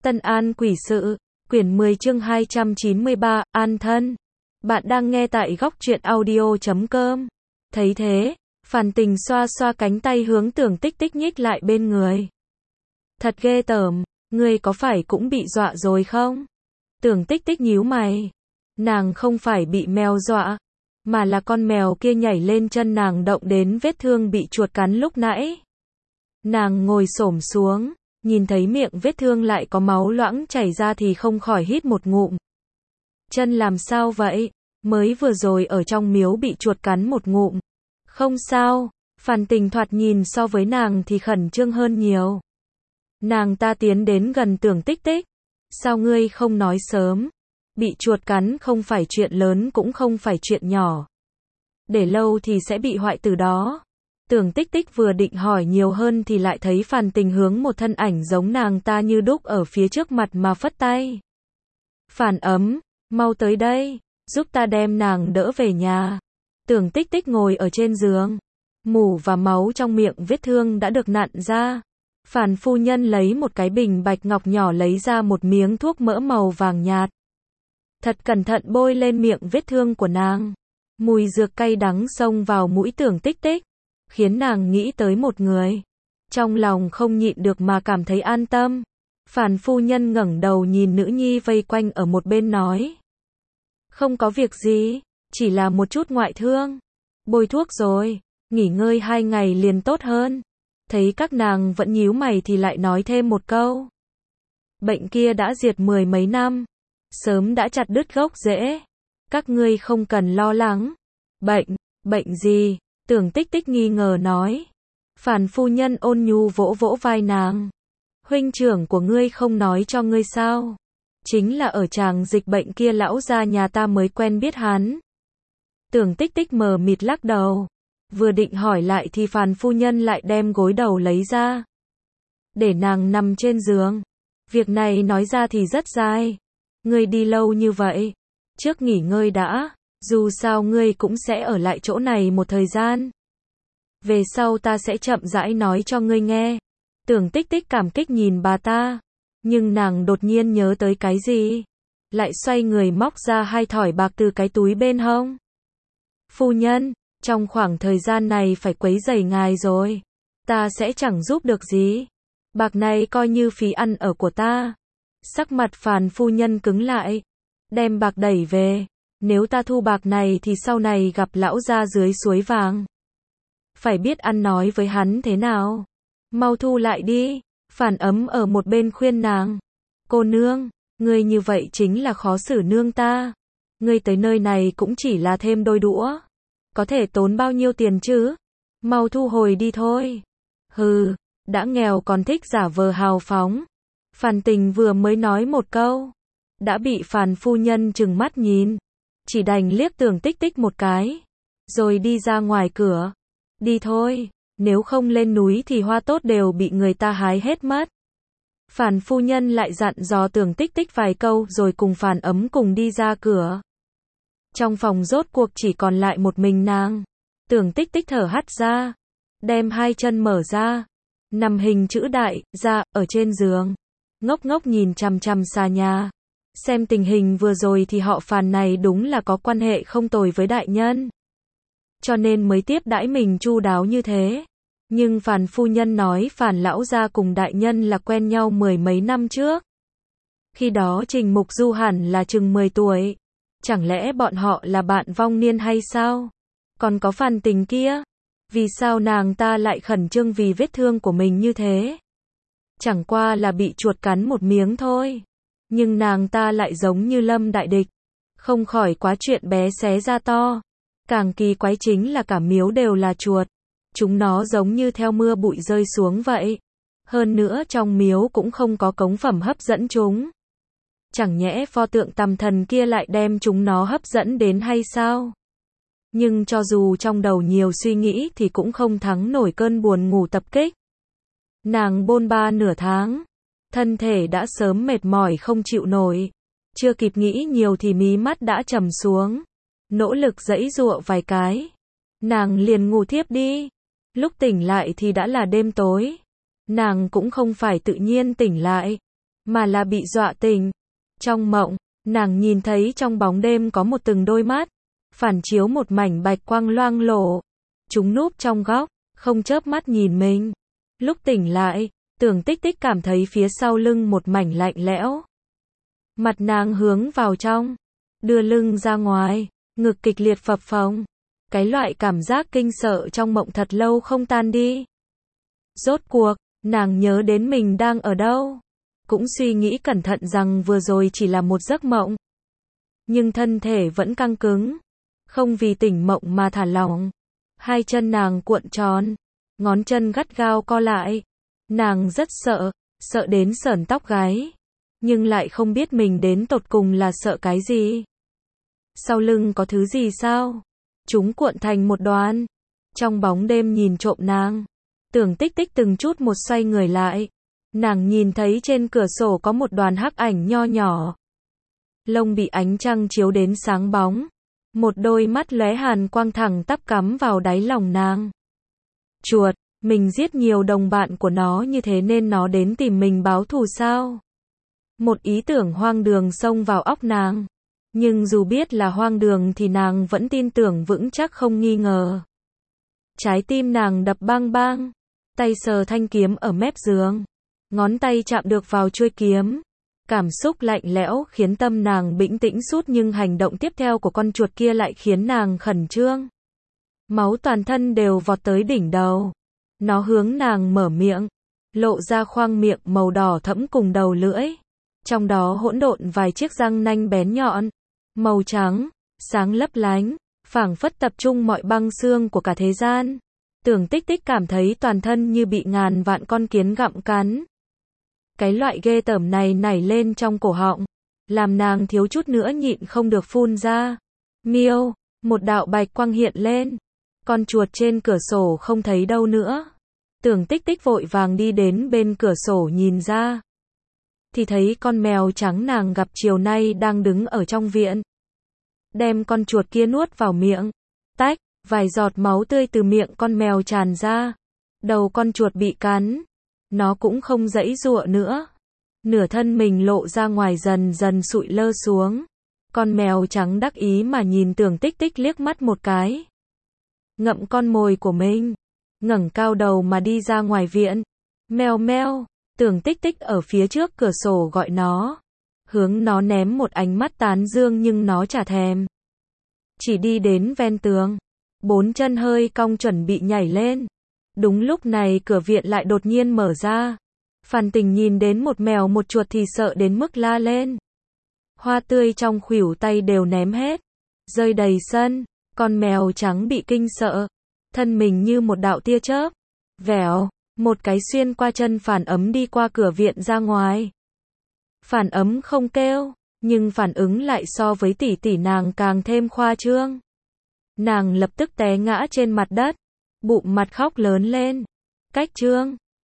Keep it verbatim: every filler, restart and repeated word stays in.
Tân An quỷ sự, quyển mười chương hai trăm chín mươi ba, An thân. Bạn đang nghe tại góc truyện audio chấm com. Thấy thế, Phàn Tình xoa xoa cánh tay hướng Tưởng Tích Tích nhích lại bên người. Thật ghê tởm, ngươi có phải cũng bị dọa rồi không? Tưởng Tích Tích nhíu mày. Nàng không phải bị mèo dọa, mà là con mèo kia nhảy lên chân nàng động đến vết thương bị chuột cắn lúc nãy. Nàng ngồi xổm xuống, nhìn thấy miệng vết thương lại có máu loãng chảy ra thì không khỏi hít một ngụm. Chân làm sao vậy? Mới vừa rồi ở trong miếu bị chuột cắn một ngụm. Không sao, Phàn Tình thoạt nhìn so với nàng thì khẩn trương hơn nhiều. Nàng ta tiến đến gần Tưởng Tích Tích. Sao ngươi không nói sớm? Bị chuột cắn không phải chuyện lớn cũng không phải chuyện nhỏ. Để lâu thì sẽ bị hoại tử đó. Tưởng Tích Tích vừa định hỏi nhiều hơn thì lại thấy Phàn Tình hướng một thân ảnh giống nàng ta như đúc ở phía trước mặt mà phất tay. Phàn Ấm, mau tới đây, giúp ta đem nàng đỡ về nhà. Tưởng Tích Tích ngồi ở trên giường. Mủ và máu trong miệng vết thương đã được nặn ra. Phàn phu nhân lấy một cái bình bạch ngọc nhỏ lấy ra một miếng thuốc mỡ màu vàng nhạt. Thật cẩn thận bôi lên miệng vết thương của nàng. Mùi dược cay đắng xông vào mũi Tưởng Tích Tích, khiến nàng nghĩ tới một người. Trong lòng không nhịn được mà cảm thấy an tâm. Phàn phu nhân ngẩng đầu nhìn nữ nhi vây quanh ở một bên nói. Không có việc gì, chỉ là một chút ngoại thương. Bôi thuốc rồi, nghỉ ngơi hai ngày liền tốt hơn. Thấy các nàng vẫn nhíu mày thì lại nói thêm một câu. Bệnh kia đã diệt mười mấy năm, sớm đã chặt đứt gốc rễ. Các ngươi không cần lo lắng. Bệnh, bệnh gì? Tưởng Tích Tích nghi ngờ nói. Phàn phu nhân ôn nhu vỗ vỗ vai nàng. Huynh trưởng của ngươi không nói cho ngươi sao? Chính là ở tràng dịch bệnh kia lão gia nhà ta mới quen biết hắn. Tưởng Tích Tích mờ mịt lắc đầu. Vừa định hỏi lại thì Phàn phu nhân lại đem gối đầu lấy ra. Để nàng nằm trên giường. Việc này nói ra thì rất dài. Ngươi đi lâu như vậy. Trước nghỉ ngơi đã. Dù sao ngươi cũng sẽ ở lại chỗ này một thời gian. Về sau ta sẽ chậm rãi nói cho ngươi nghe. Tưởng Tích Tích cảm kích nhìn bà ta. Nhưng nàng đột nhiên nhớ tới cái gì. Lại xoay người móc ra hai thỏi bạc từ cái túi bên hông. Phu nhân, trong khoảng thời gian này phải quấy rầy ngài rồi. Ta sẽ chẳng giúp được gì. Bạc này coi như phí ăn ở của ta. Sắc mặt Phàn phu nhân cứng lại. Đem bạc đẩy về. Nếu ta thu bạc này thì sau này gặp lão gia dưới suối vàng. Phải biết ăn nói với hắn thế nào. Mau thu lại đi. Phàn Ấm ở một bên khuyên nàng. Cô nương, ngươi như vậy chính là khó xử nương ta. Ngươi tới nơi này cũng chỉ là thêm đôi đũa. Có thể tốn bao nhiêu tiền chứ? Mau thu hồi đi thôi. Hừ, đã nghèo còn thích giả vờ hào phóng. Phàn Tình vừa mới nói một câu. Đã bị Phàn phu nhân trừng mắt nhìn. Chỉ đành liếc Tưởng Tích Tích một cái. Rồi đi ra ngoài cửa. Đi thôi, nếu không lên núi thì hoa tốt đều bị người ta hái hết mất. Phàn phu nhân lại dặn dò Tưởng Tích Tích vài câu rồi cùng Phàn Ấm cùng đi ra cửa. Trong phòng rốt cuộc chỉ còn lại một mình nàng. Tưởng Tích Tích thở hắt ra. Đem hai chân mở ra. Nằm hình chữ đại, ra, ở trên giường. Ngốc ngốc nhìn chằm chằm xà nhà. Xem tình hình vừa rồi thì họ Phàn này đúng là có quan hệ không tồi với đại nhân. Cho nên mới tiếp đãi mình chu đáo như thế. Nhưng Phàn phu nhân nói Phàn lão gia cùng đại nhân là quen nhau mười mấy năm trước. Khi đó Trình Mục Du hẳn là chừng mười tuổi. Chẳng lẽ bọn họ là bạn vong niên hay sao? Còn có Phàn Tình kia. Vì sao nàng ta lại khẩn trương vì vết thương của mình như thế? Chẳng qua là bị chuột cắn một miếng thôi. Nhưng nàng ta lại giống như lâm đại địch. Không khỏi quá chuyện bé xé ra to. Càng kỳ quái chính là cả miếu đều là chuột. Chúng nó giống như theo mưa bụi rơi xuống vậy. Hơn nữa trong miếu cũng không có cống phẩm hấp dẫn chúng. Chẳng nhẽ pho tượng tằm thần kia lại đem chúng nó hấp dẫn đến hay sao? Nhưng cho dù trong đầu nhiều suy nghĩ thì cũng không thắng nổi cơn buồn ngủ tập kích. Nàng bôn ba nửa tháng. Thân thể đã sớm mệt mỏi không chịu nổi. Chưa kịp nghĩ nhiều thì mí mắt đã trầm xuống. Nỗ lực giãy giụa vài cái. Nàng liền ngủ thiếp đi. Lúc tỉnh lại thì đã là đêm tối. Nàng cũng không phải tự nhiên tỉnh lại. mà là bị dọa tỉnh. Trong mộng, nàng nhìn thấy trong bóng đêm có một từng đôi mắt, phản chiếu một mảnh bạch quang loang lổ. Chúng núp trong góc, không chớp mắt nhìn mình. Lúc tỉnh lại, Tưởng Tích Tích cảm thấy phía sau lưng một mảnh lạnh lẽo. Mặt nàng hướng vào trong, đưa lưng ra ngoài, ngực kịch liệt phập phồng. Cái loại cảm giác kinh sợ trong mộng thật lâu không tan đi. Rốt cuộc, nàng nhớ đến mình đang ở đâu. Cũng suy nghĩ cẩn thận rằng vừa rồi chỉ là một giấc mộng. Nhưng thân thể vẫn căng cứng. Không vì tỉnh mộng mà thả lỏng. Hai chân nàng cuộn tròn. Ngón chân gắt gao co lại. Nàng rất sợ, sợ đến sởn tóc gáy. Nhưng lại không biết mình đến tột cùng là sợ cái gì. Sau lưng có thứ gì sao? Chúng cuộn thành một đoàn. Trong bóng đêm nhìn trộm nàng. Tưởng Tích Tích từng chút một xoay người lại. Nàng nhìn thấy trên cửa sổ có một đoàn hắc ảnh nho nhỏ. Lông bị ánh trăng chiếu đến sáng bóng. Một đôi mắt lóe hàn quang thẳng tắp cắm vào đáy lòng nàng. Chuột, mình giết nhiều đồng bạn của nó như thế nên nó đến tìm mình báo thù sao? Một ý tưởng hoang đường xông vào óc nàng. Nhưng dù biết là hoang đường thì nàng vẫn tin tưởng vững chắc không nghi ngờ. Trái tim nàng đập bang bang. Tay sờ thanh kiếm ở mép giường. Ngón tay chạm được vào chuôi kiếm. Cảm xúc lạnh lẽo khiến tâm nàng bình tĩnh sút nhưng hành động tiếp theo của con chuột kia lại khiến nàng khẩn trương. Máu toàn thân đều vọt tới đỉnh đầu. Nó hướng nàng mở miệng. Lộ ra khoang miệng màu đỏ thẫm cùng đầu lưỡi. Trong đó hỗn độn vài chiếc răng nanh bén nhọn. Màu trắng, sáng lấp lánh, phảng phất tập trung mọi băng xương của cả thế gian. Tưởng Tích Tích cảm thấy toàn thân như bị ngàn vạn con kiến gặm cắn. Cái loại ghê tởm này nảy lên trong cổ họng, làm nàng thiếu chút nữa nhịn không được phun ra. Miêu, một đạo bạch quang hiện lên. Con chuột trên cửa sổ không thấy đâu nữa. Tưởng Tích Tích vội vàng đi đến bên cửa sổ nhìn ra. Thì thấy con mèo trắng nàng gặp chiều nay đang đứng ở trong viện. Đem con chuột kia nuốt vào miệng. Tách, vài giọt máu tươi từ miệng con mèo tràn ra. Đầu con chuột bị cắn. Nó cũng không giãy giụa nữa. Nửa thân mình lộ ra ngoài dần dần sụi lơ xuống. Con mèo trắng đắc ý mà nhìn Tưởng Tích Tích liếc mắt một cái. Ngậm con mồi của mình. Ngẩng cao đầu mà đi ra ngoài viện. Mèo mèo. Tưởng Tích Tích ở phía trước cửa sổ gọi nó. Hướng nó ném một ánh mắt tán dương nhưng nó chả thèm. Chỉ đi đến ven tường. Bốn chân hơi cong chuẩn bị nhảy lên. Đúng lúc này cửa viện lại đột nhiên mở ra. Phan Tình nhìn đến một mèo một chuột thì sợ đến mức la lên. Hoa tươi trong khuỷu tay đều ném hết. Rơi đầy sân. Con mèo trắng bị kinh sợ. Thân mình như một đạo tia chớp. Vèo. Một cái xuyên qua chân Phản Ấm đi qua cửa viện ra ngoài. Phản Ấm không kêu. Nhưng phản ứng lại so với tỷ tỷ nàng càng thêm khoa trương. Nàng lập tức té ngã trên mặt đất. Bụng mặt khóc lớn lên. Cách trương.